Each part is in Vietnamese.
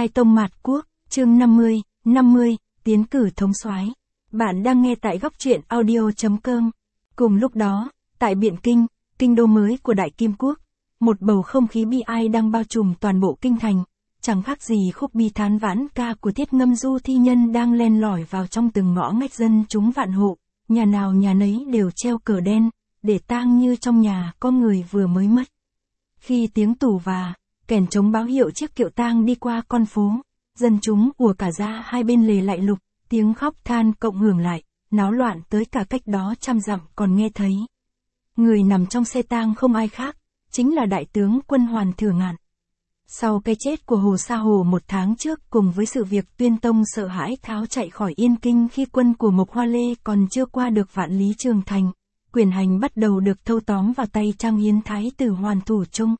Khai tông mạt quốc, chương 50, tiến cử thống soái. Bạn đang nghe tại góc truyện audio.com. Cùng lúc đó, tại Biện Kinh, kinh đô mới của Đại Kim Quốc, một bầu không khí bi ai đang bao trùm toàn bộ kinh thành, chẳng khác gì khúc bi thán vãn ca của Thiết Ngâm Du thi nhân đang len lỏi vào trong từng ngõ ngách dân chúng vạn hộ, nhà nào nhà nấy đều treo cờ đen, để tang như trong nhà có người vừa mới mất. Khi tiếng tù và kèn trống báo hiệu chiếc kiệu tang đi qua con phố, dân chúng ùa cả ra hai bên lề lạy lục, tiếng khóc than cộng hưởng lại, náo loạn tới cả cách đó trăm dặm còn nghe thấy. Người nằm trong xe tang không ai khác, chính là Đại tướng quân Hoàn Thừa Ngạn. Sau cái chết của Hồ Sa Hồ một tháng trước cùng với sự việc Tuyên Tông sợ hãi tháo chạy khỏi Yên Kinh khi quân của Mộc Hoa Lê còn chưa qua được Vạn Lý Trường Thành, quyền hành bắt đầu được thâu tóm vào tay Trang Hiến Thái tử Hoàn Thủ Trung.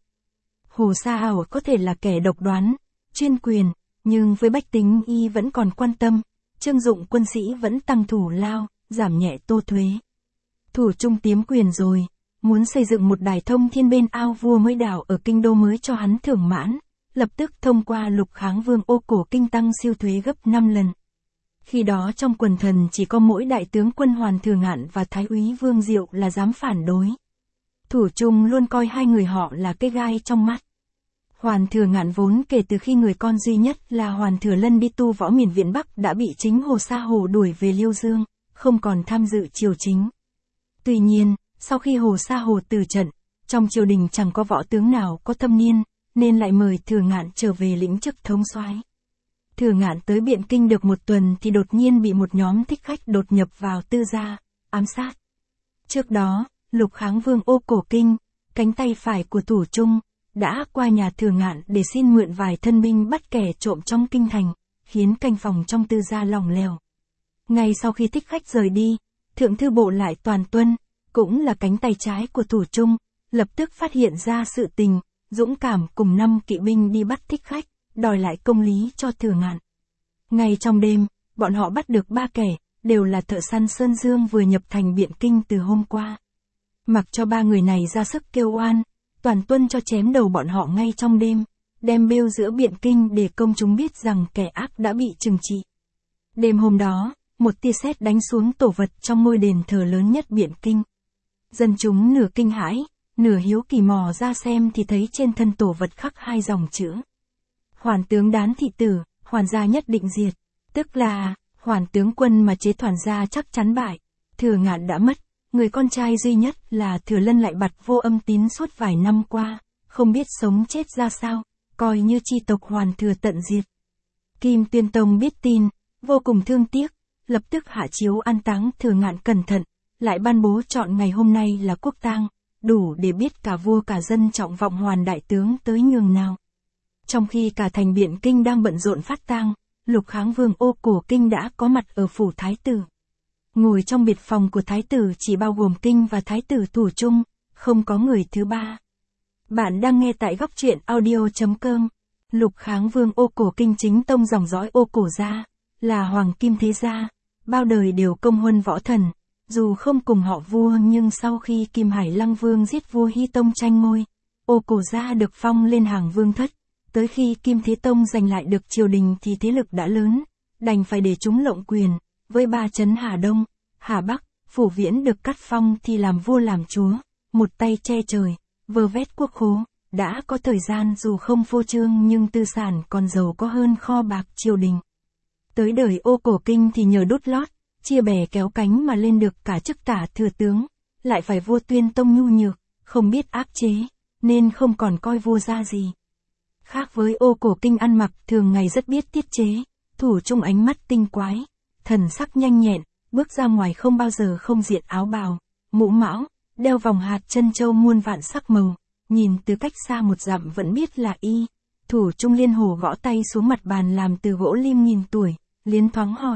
Hồ Sa Hảo có thể là kẻ độc đoán, chuyên quyền, nhưng với bách tính y vẫn còn quan tâm, trương dụng quân sĩ vẫn tăng thủ lao, giảm nhẹ tô thuế. Thủ Trung tiếm quyền rồi, muốn xây dựng một đài thông thiên bên ao vua mới đảo ở kinh đô mới cho hắn thưởng mãn, lập tức thông qua Lục Kháng Vương ô cổ kinh tăng siêu thuế gấp 5 lần. Khi đó trong quần thần chỉ có mỗi Đại tướng quân Hoàn Thừa Ngạn và Thái úy Vương Diệu là dám phản đối. Thủ Trung luôn coi hai người họ là cái gai trong mắt. Hoàn Thừa Ngạn vốn kể từ khi người con duy nhất là Hoàn Thừa Lân đi tu võ miền Viện Bắc đã bị chính Hồ Sa Hồ đuổi về Liêu Dương, không còn tham dự triều chính. Tuy nhiên, sau khi Hồ Sa Hồ từ trận, trong triều đình chẳng có võ tướng nào có thâm niên, nên lại mời Thừa Ngạn trở về lĩnh chức thống soái. Thừa Ngạn tới Biện Kinh được một tuần thì đột nhiên bị một nhóm thích khách đột nhập vào tư gia, ám sát. Trước đó, Lục Kháng Vương ô cổ kinh, cánh tay phải của Thủ Trung, đã qua nhà Thừa Ngạn để xin mượn vài thân binh bắt kẻ trộm trong kinh thành, khiến canh phòng trong tư gia lỏng lẻo. Ngay sau khi thích khách rời đi, Thượng thư bộ Lại Toàn Tuân, cũng là cánh tay trái của Thủ Trung, lập tức phát hiện ra sự tình, dũng cảm cùng 5 kỵ binh đi bắt thích khách, đòi lại công lý cho Thừa Ngạn. Ngay trong đêm, bọn họ bắt được 3 kẻ, đều là thợ săn Sơn Dương vừa nhập thành Biện Kinh từ hôm qua. Mặc cho 3 người này ra sức kêu oan, Toàn Tuân cho chém đầu bọn họ ngay trong đêm, đem bêu giữa Biện Kinh để công chúng biết rằng kẻ ác đã bị trừng trị. Đêm hôm đó, một tia sét đánh xuống tổ vật trong ngôi đền thờ lớn nhất Biện Kinh. Dân chúng nửa kinh hãi, nửa hiếu kỳ mò ra xem thì thấy trên thân tổ vật khắc 2 dòng chữ. Hoàn tướng đán thị tử, Hoàn gia nhất định diệt, tức là, Hoàn tướng quân mà chế Hoàn gia chắc chắn bại. Thừa Ngạn đã mất, người con trai duy nhất là Thừa Lân lại bặt vô âm tín suốt vài năm qua, không biết sống chết ra sao, coi như chi tộc Hoàn Thừa tận diệt. Kim Tuyên Tông biết tin, vô cùng thương tiếc, lập tức hạ chiếu an táng Thừa Ngạn cẩn thận, lại ban bố chọn ngày hôm nay là quốc tang, đủ để biết cả vua cả dân trọng vọng Hoàn đại tướng tới nhường nào. Trong khi cả thành Biện Kinh đang bận rộn phát tang, Lục Kháng Vương ô cổ kinh đã có mặt ở phủ thái tử. Ngồi trong biệt phòng của thái tử chỉ bao gồm kinh và thái tử Thủ Trung, không có người thứ ba. Bạn đang nghe tại góc truyện audio.com. Lục Kháng Vương ô cổ kinh chính tông dòng dõi ô cổ gia, là hoàng kim thế gia, bao đời đều công huân võ thần. Dù không cùng họ vua nhưng sau khi Kim Hải Lăng Vương giết vua Hy Tông tranh ngôi, ô cổ gia được phong lên hàng vương thất. Tới khi Kim Thế Tông giành lại được triều đình thì thế lực đã lớn, đành phải để chúng lộng quyền, với 3 trấn Hà Đông, Hà Bắc, Phủ Viễn được cắt phong thì làm vua làm chúa, một tay che trời, vơ vét quốc khố, đã có thời gian dù không phô trương nhưng tư sản còn giàu có hơn kho bạc triều đình. Tới đời ô cổ kinh thì nhờ đút lót, chia bè kéo cánh mà lên được cả chức tả thừa tướng, lại phải vua Tuyên Tông nhu nhược, không biết áp chế, nên không còn coi vua ra gì. Khác với ô cổ kinh ăn mặc thường ngày rất biết tiết chế, Thủ Trung ánh mắt tinh quái, thần sắc nhanh nhẹn, bước ra ngoài không bao giờ không diện áo bào, mũ mão, đeo vòng hạt chân châu muôn vạn sắc màu, nhìn từ cách xa 1 dặm vẫn biết là y. Thủ Trung liên hồ gõ tay xuống mặt bàn làm từ gỗ lim nghìn tuổi, liến thoáng hỏi.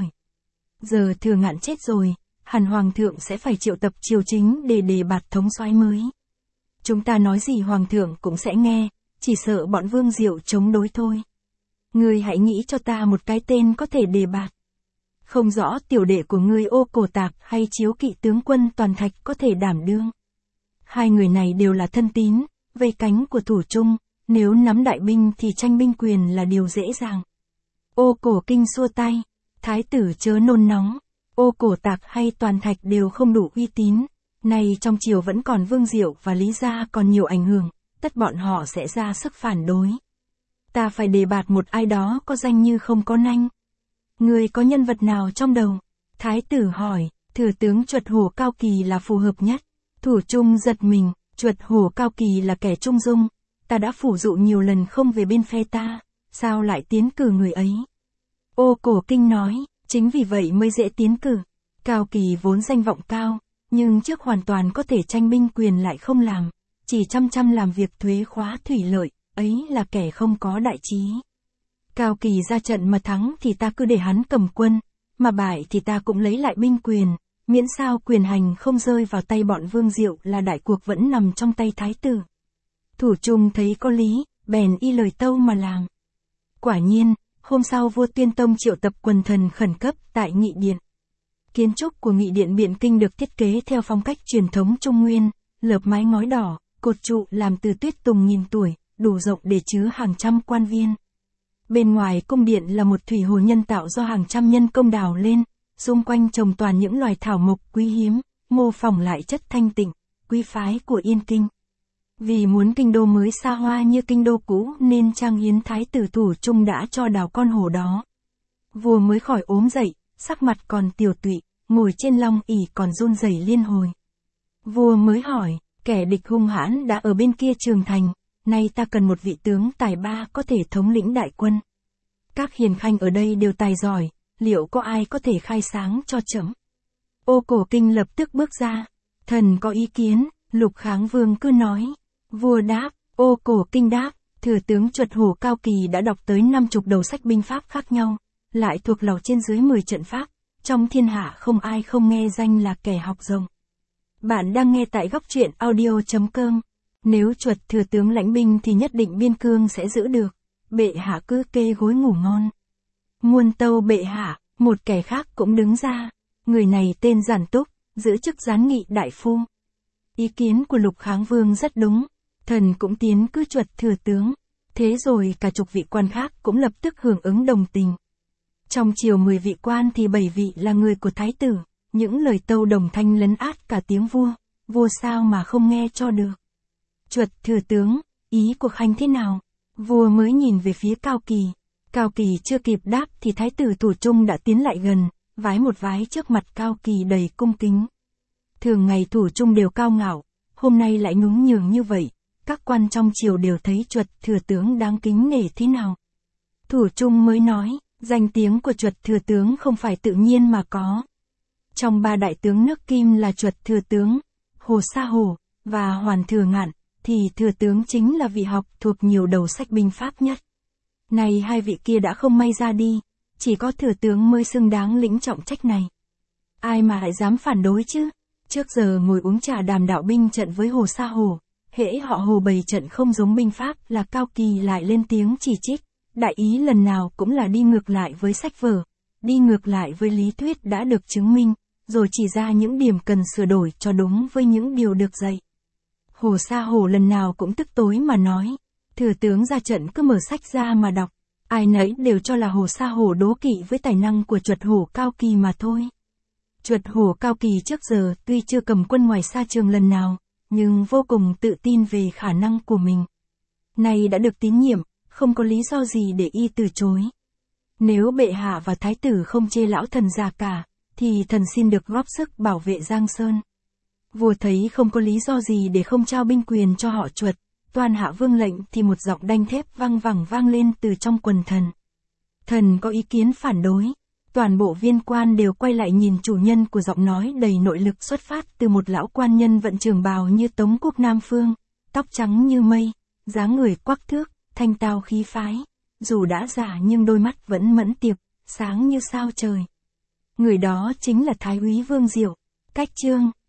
Giờ Thừa Ngạn chết rồi, hẳn Hoàng thượng sẽ phải triệu tập triều chính để đề bạt thống soái mới. Chúng ta nói gì Hoàng thượng cũng sẽ nghe, chỉ sợ bọn Vương Diệu chống đối thôi. Ngươi hãy nghĩ cho ta một cái tên có thể đề bạt. Không rõ tiểu đệ của ngươi ô cổ tạc hay chiếu kỵ tướng quân Toàn Thạch có thể đảm đương. 2 người này đều là thân tín, vây cánh của Thủ Trung, nếu nắm đại binh thì tranh binh quyền là điều dễ dàng, Ô Cổ Kinh xua tay, thái tử chớ nôn nóng, Ô Cổ Tạc hay Toàn Thạch đều không đủ uy tín, nay trong triều vẫn còn Vương Diệu và Lý Gia còn nhiều ảnh hưởng, tất bọn họ sẽ ra sức phản đối. Ta phải đề bạt một ai đó có danh như không có nanh. Người có nhân vật nào trong đầu? Thái tử hỏi, thừa tướng Chuột Hổ Cao Kỳ là phù hợp nhất. Thủ trung giật mình, Chuột Hổ Cao Kỳ là kẻ trung dung, ta đã phủ dụ nhiều lần không về bên phe ta, sao lại tiến cử người ấy? Ô Cổ Kinh nói, chính vì vậy mới dễ tiến cử. Cao Kỳ vốn danh vọng cao, nhưng trước hoàn toàn có thể tranh binh quyền lại không làm, chỉ chăm chăm làm việc thuế khóa thủy lợi, ấy là kẻ không có đại trí. Cao Kỳ ra trận mà thắng thì ta cứ để hắn cầm quân, mà bại thì ta cũng lấy lại binh quyền, miễn sao quyền hành không rơi vào tay bọn Vương Diệu là đại cuộc vẫn nằm trong tay thái tử. Thủ trung thấy có lý, bèn y lời tâu mà làm. Quả nhiên, hôm sau vua Tuyên Tông triệu tập quần thần khẩn cấp tại Nghị Điện. Kiến trúc của Nghị Điện Biện Kinh được thiết kế theo phong cách truyền thống Trung Nguyên, lợp mái ngói đỏ, cột trụ làm từ tuyết tùng nghìn tuổi, đủ rộng để chứa hàng trăm quan viên. Bên ngoài cung điện là một thủy hồ nhân tạo do hàng trăm nhân công đào lên, xung quanh trồng toàn những loài thảo mộc quý hiếm, mô phỏng lại chất thanh tịnh, quý phái của Yên Kinh. Vì muốn kinh đô mới xa hoa như kinh đô cũ nên Trang Hiến thái tử Thủ Trung đã cho đào con hồ đó. Vua mới khỏi ốm dậy, sắc mặt còn tiều tụy, ngồi trên long ỷ còn run rẩy liên hồi. Vua mới hỏi, kẻ địch hung hãn đã ở bên kia Trường Thành, nay ta cần một vị tướng tài ba có thể thống lĩnh đại quân. Các hiền khanh ở đây đều tài giỏi, liệu có ai có thể khai sáng cho trẫm? Ô Cổ Kinh lập tức bước ra, thần có ý kiến, Lục Kháng Vương cứ nói. Vua đáp, Ô Cổ Kinh đáp, thừa tướng Chuột Hổ Cao Kỳ đã đọc tới 50 đầu sách binh pháp khác nhau, lại thuộc lầu trên dưới 10 trận pháp, trong thiên hạ không ai không nghe danh là kẻ học rộng. Bạn đang nghe tại góc truyện audio.com. Nếu Chuột thừa tướng lãnh binh thì nhất định biên cương sẽ giữ được. Bệ hạ cứ kê gối ngủ ngon. Muôn tâu bệ hạ, một kẻ khác cũng đứng ra. Người này tên Giản Túc, giữ chức gián nghị đại phu. Ý kiến của Lục Kháng Vương rất đúng. Thần cũng tiến cứ Chuột thừa tướng. Thế rồi cả chục vị quan khác cũng lập tức hưởng ứng đồng tình. Trong triều 10 vị quan thì 7 vị là người của thái tử. Những lời tâu đồng thanh lấn át cả tiếng vua. Vua sao mà không nghe cho được. Chuột thừa tướng, ý của khanh thế nào? Vua mới nhìn về phía Cao Kỳ. Cao Kỳ chưa kịp đáp thì thái tử Thủ Trung đã tiến lại gần, vái một vái trước mặt Cao Kỳ đầy cung kính. Thường ngày Thủ Trung đều cao ngạo, hôm nay lại nhún nhường như vậy, các quan trong triều đều thấy Chuột thừa tướng đáng kính nể thế nào. Thủ Trung mới nói, danh tiếng của Chuột thừa tướng không phải tự nhiên mà có. Trong 3 đại tướng nước Kim là Chuột thừa tướng, Hồ Sa Hổ và Hoàn Thừa Ngạn, thì thừa tướng chính là vị học thuộc nhiều đầu sách binh pháp nhất. Này 2 vị kia đã không may ra đi, chỉ có thừa tướng mới xứng đáng lĩnh trọng trách này. Ai mà lại dám phản đối chứ? Trước giờ ngồi uống trà đàm đạo binh trận với Hồ Sa Hổ, hễ họ Hồ bày trận không giống binh pháp là Cao Kỳ lại lên tiếng chỉ trích. Đại ý lần nào cũng là đi ngược lại với sách vở, đi ngược lại với lý thuyết đã được chứng minh, rồi chỉ ra những điểm cần sửa đổi cho đúng với những điều được dạy. Hồ Sa Hổ lần nào cũng tức tối mà nói, thừa tướng ra trận cứ mở sách ra mà đọc, ai nấy đều cho là Hồ Sa Hổ đố kỵ với tài năng của Chuột Hổ Cao Kỳ mà thôi. Chuột Hổ Cao Kỳ trước giờ tuy chưa cầm quân ngoài xa trường lần nào, nhưng vô cùng tự tin về khả năng của mình. Nay đã được tín nhiệm, không có lý do gì để y từ chối. Nếu bệ hạ và thái tử không chê lão thần già cả, thì thần xin được góp sức bảo vệ Giang Sơn. Vua thấy không có lý do gì để không trao binh quyền cho họ Chuột, toàn hạ vương lệnh thì một giọng đanh thép vang vẳng vang lên từ trong quần thần. Thần có ý kiến phản đối. Toàn bộ viên quan đều quay lại nhìn chủ nhân của giọng nói đầy nội lực xuất phát từ một lão quan nhân vận trường bào như Tống Quốc Nam Phương, tóc trắng như mây, dáng người quắc thước, thanh tao khí phái, dù đã già nhưng đôi mắt vẫn mẫn tiệp, sáng như sao trời. Người đó chính là Thái úy Vương Diệu. Cách chương